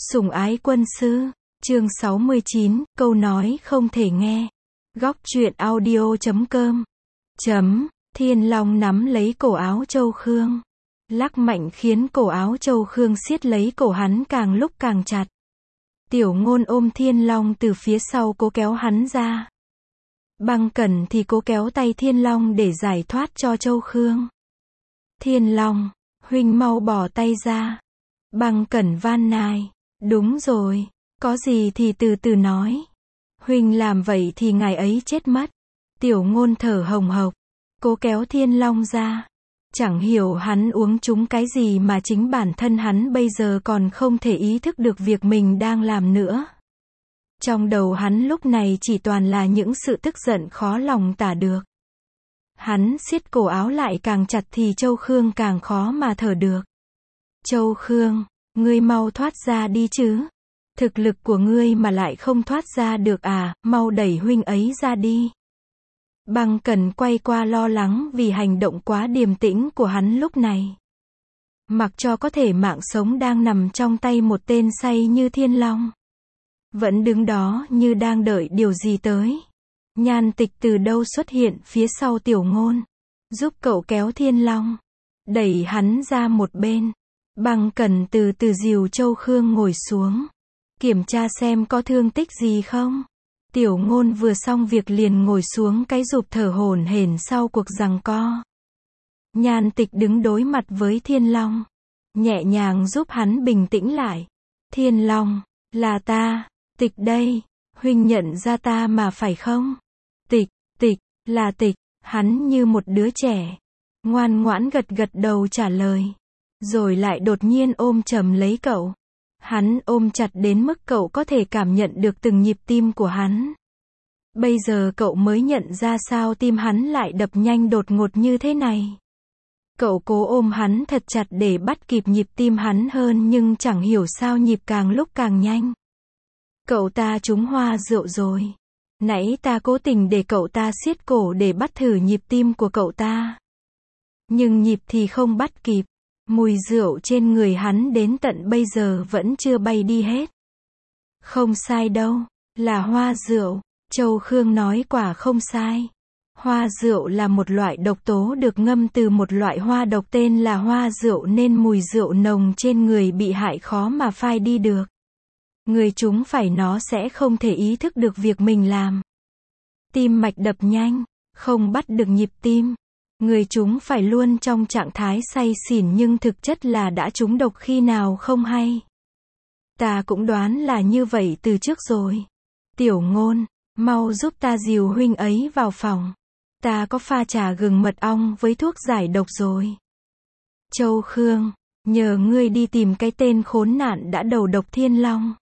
Sủng ái quân sư, chương 69, câu nói không thể nghe. Góc truyện audio.com. Thiên Long nắm lấy cổ áo Châu Khương. Lắc mạnh khiến cổ áo Châu Khương siết lấy cổ hắn càng lúc càng chặt. Tiểu Ngôn ôm Thiên Long từ phía sau cố kéo hắn ra. Băng Cẩn thì cố kéo tay Thiên Long để giải thoát cho Châu Khương. Thiên Long, huynh mau bỏ tay ra. Băng Cẩn van nài. Đúng rồi, có gì thì từ từ nói. Huynh làm vậy thì ngài ấy chết mất. Tiểu Ngôn thở hồng hộc, cố kéo Thiên Long ra. Chẳng hiểu hắn uống trúng cái gì mà chính bản thân hắn bây giờ còn không thể ý thức được việc mình đang làm nữa. Trong đầu hắn lúc này chỉ toàn là những sự tức giận khó lòng tả được. Hắn siết cổ áo lại càng chặt thì Châu Khương càng khó mà thở được. Châu Khương, ngươi mau thoát ra đi chứ. Thực lực của ngươi mà lại không thoát ra được à, mau đẩy huynh ấy ra đi. Băng Cẩn quay qua lo lắng vì hành động quá điềm tĩnh của hắn lúc này. Mặc cho có thể mạng sống đang nằm trong tay một tên say như Thiên Long. Vẫn đứng đó như đang đợi điều gì tới. Nhan Tịch từ đâu xuất hiện phía sau Tiểu Ngôn. Giúp cậu kéo Thiên Long. Đẩy hắn ra một bên. Băng Cẩn từ từ dìu Châu Khương ngồi xuống. Kiểm tra xem có thương tích gì không. Tiểu Ngôn vừa xong việc liền ngồi xuống cái rụp thở hổn hển sau cuộc giằng co. Nhan Tịch đứng đối mặt với Thiên Long. Nhẹ nhàng giúp hắn bình tĩnh lại. Thiên Long, là ta, Tịch đây. Huynh nhận ra ta mà phải không? Tịch, là Tịch. Hắn như một đứa trẻ. Ngoan ngoãn gật gật đầu trả lời. Rồi lại đột nhiên ôm chầm lấy cậu. Hắn ôm chặt đến mức cậu có thể cảm nhận được từng nhịp tim của hắn. Bây giờ cậu mới nhận ra sao tim hắn lại đập nhanh đột ngột như thế này. Cậu cố ôm hắn thật chặt để bắt kịp nhịp tim hắn hơn nhưng chẳng hiểu sao nhịp càng lúc càng nhanh. Cậu ta trúng hoa rượu rồi. Nãy ta cố tình để cậu ta siết cổ để bắt thử nhịp tim của cậu ta. Nhưng nhịp thì không bắt kịp. Mùi rượu trên người hắn đến tận bây giờ vẫn chưa bay đi hết. Không sai đâu, là hoa rượu. Châu Khương nói quả không sai. Hoa rượu là một loại độc tố được ngâm từ một loại hoa độc tên là hoa rượu nên mùi rượu nồng trên người bị hại khó mà phai đi được. Người chúng phải nó sẽ không thể ý thức được việc mình làm. Tim mạch đập nhanh, không bắt được nhịp tim. Người chúng phải luôn trong trạng thái say xỉn nhưng thực chất là đã trúng độc khi nào không hay. Ta cũng đoán là như vậy từ trước rồi. Tiểu Ngôn, mau giúp ta dìu huynh ấy vào phòng. Ta có pha trà gừng mật ong với thuốc giải độc rồi. Châu Khương, nhờ ngươi đi tìm cái tên khốn nạn đã đầu độc Thiên Long.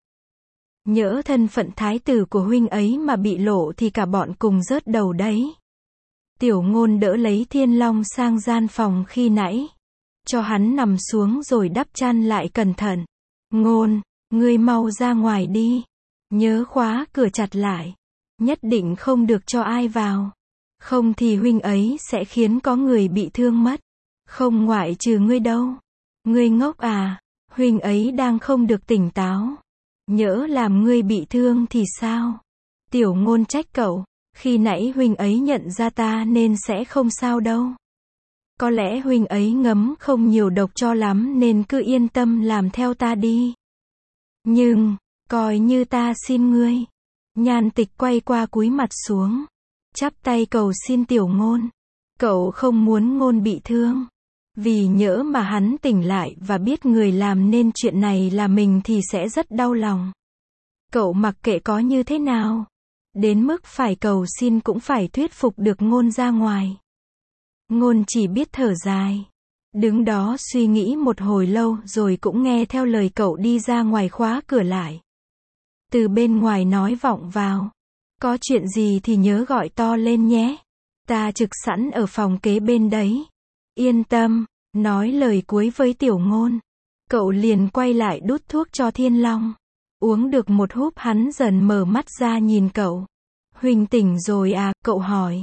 Nhỡ thân phận thái tử của huynh ấy mà bị lộ thì cả bọn cùng rớt đầu đấy. Tiểu Ngôn đỡ lấy Thiên Long sang gian phòng khi nãy. Cho hắn nằm xuống rồi đắp chăn lại cẩn thận. Ngôn, ngươi mau ra ngoài đi. Nhớ khóa cửa chặt lại. Nhất định không được cho ai vào. Không thì huynh ấy sẽ khiến có người bị thương mất. Không ngoại trừ ngươi đâu. Ngươi ngốc à, huynh ấy đang không được tỉnh táo. Nhỡ làm ngươi bị thương thì sao? Tiểu Ngôn trách cậu. Khi nãy huynh ấy nhận ra ta nên sẽ không sao đâu. Có lẽ huynh ấy ngấm không nhiều độc cho lắm nên cứ yên tâm làm theo ta đi. Nhưng, coi như ta xin ngươi. Nhan Tịch quay qua cúi mặt xuống. Chắp tay cầu xin Tiểu Ngôn. Cậu không muốn Ngôn bị thương. Vì nhỡ mà hắn tỉnh lại và biết người làm nên chuyện này là mình thì sẽ rất đau lòng. Cậu mặc kệ có như thế nào. Đến mức phải cầu xin cũng phải thuyết phục được Ngôn ra ngoài. Ngôn chỉ biết thở dài. Đứng đó suy nghĩ một hồi lâu rồi cũng nghe theo lời cậu đi ra ngoài khóa cửa lại. Từ bên ngoài nói vọng vào. Có chuyện gì thì nhớ gọi to lên nhé. Ta trực sẵn ở phòng kế bên đấy. Yên tâm, nói lời cuối với Tiểu Ngôn. Cậu liền quay lại đút thuốc cho Thiên Long. Uống được một húp hắn dần mở mắt ra nhìn cậu. Huynh tỉnh rồi à, cậu hỏi.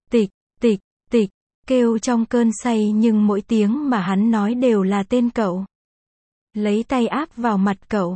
Tịch, kêu trong cơn say nhưng mỗi tiếng mà hắn nói đều là tên cậu. Lấy tay áp vào mặt cậu.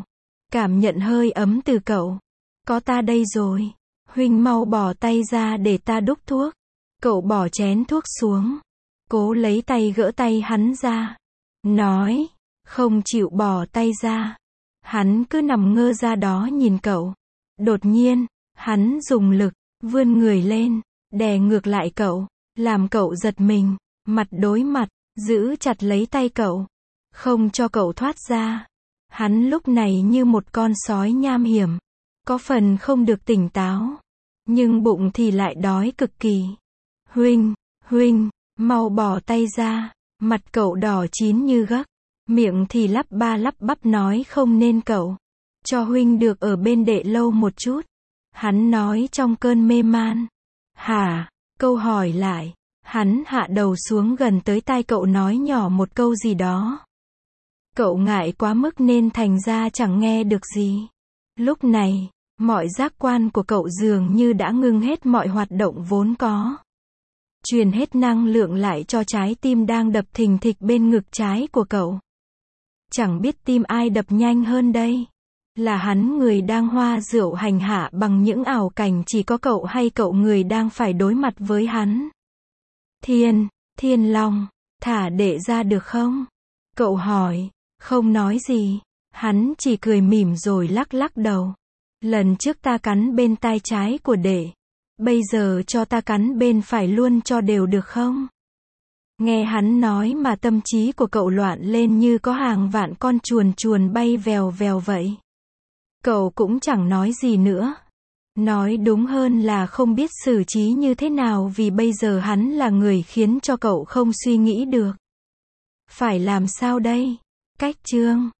cảm nhận hơi ấm từ cậu. Có ta đây rồi. Huynh mau bỏ tay ra để ta đúc thuốc. Cậu bỏ chén thuốc xuống. Cố lấy tay gỡ tay hắn ra. Nói, không chịu bỏ tay ra. Hắn cứ nằm ngơ ra đó nhìn cậu. Đột nhiên, hắn dùng lực, vươn người lên, đè ngược lại cậu, làm cậu giật mình, mặt đối mặt, giữ chặt lấy tay cậu, không cho cậu thoát ra. Hắn lúc này như một con sói nham hiểm, có phần không được tỉnh táo, nhưng bụng thì lại đói cực kỳ. Huynh, mau bỏ tay ra, mặt cậu đỏ chín như gấc, miệng thì lắp ba lắp bắp nói không nên cậu. Cho huynh được ở bên đệ lâu một chút. Hắn nói trong cơn mê man. Hả? Câu hỏi lại. Hắn hạ đầu xuống gần tới tai cậu nói nhỏ một câu gì đó. Cậu ngại quá mức nên thành ra chẳng nghe được gì. Lúc này, mọi giác quan của cậu dường như đã ngưng hết mọi hoạt động vốn có. Truyền hết năng lượng lại cho trái tim đang đập thình thịch bên ngực trái của cậu. Chẳng biết tim ai đập nhanh hơn đây. Là hắn người đang hoa rượu hành hạ bằng những ảo cảnh chỉ có cậu hay cậu người đang phải đối mặt với hắn. Thiên Long, thả đệ ra được không? Cậu hỏi, không nói gì. Hắn chỉ cười mỉm rồi lắc lắc đầu. Lần trước ta cắn bên tai trái của đệ. Bây giờ cho ta cắn bên phải luôn cho đều được không? Nghe hắn nói mà tâm trí của cậu loạn lên như có hàng vạn con chuồn bay vèo vèo vậy. Cậu cũng chẳng nói gì nữa. Nói đúng hơn là không biết xử trí như thế nào vì bây giờ hắn là người khiến cho cậu không suy nghĩ được. Phải làm sao đây? Cách chương